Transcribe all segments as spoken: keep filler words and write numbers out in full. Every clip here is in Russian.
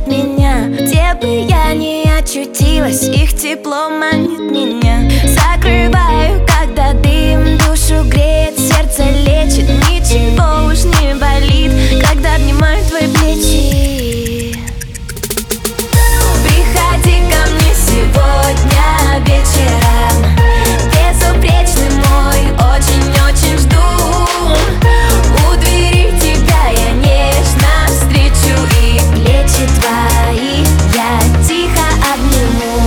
манит меня. Где бы я ни очутилась, их тепло манит меня. Закрываю, когда дым душу греет, сердце лечит, ничего уж не болит, когда обнимаю твои плечи. Приходи ко мне сегодня вечером, безупречный мой, очень-очень жду. У двери тебя я нежно встречу, и плечи твои я тихо обниму.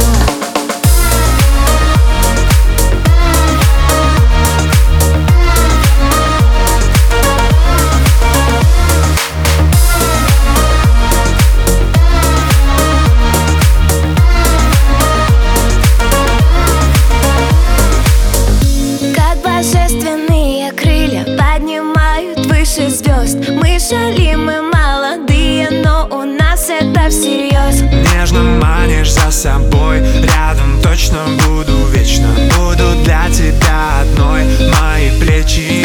Божественные крылья поднимают выше звезд. Мы шалим, мы молодые, но у нас это всерьез. Нежно манишь за собой, рядом точно буду вечно. Буду для тебя одной, мои плечи.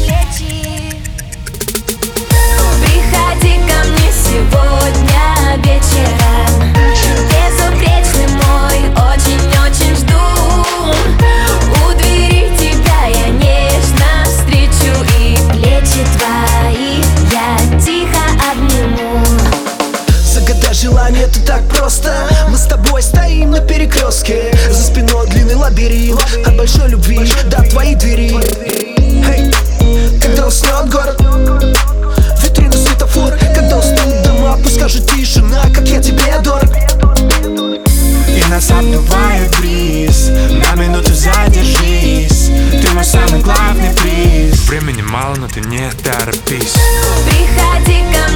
Приходи ко мне сегодня вечером, безупречный мой, очень-очень жду. У двери тебя я нежно встречу, и плечи твои я тихо обниму. Загадай желание, это так просто. Мы с тобой стоим на перекрестке, за спиной длинный лабиринт от большой любви до твоей двери. Hey. Когда уснет город, витрина, светофор, когда уснут дома, пусть скажут тишина, как я тебе дорог. И нас обдувает бриз, на минуту задержись. Ты мой самый главный приз. Времени мало, но ты не торопись. Приходи ко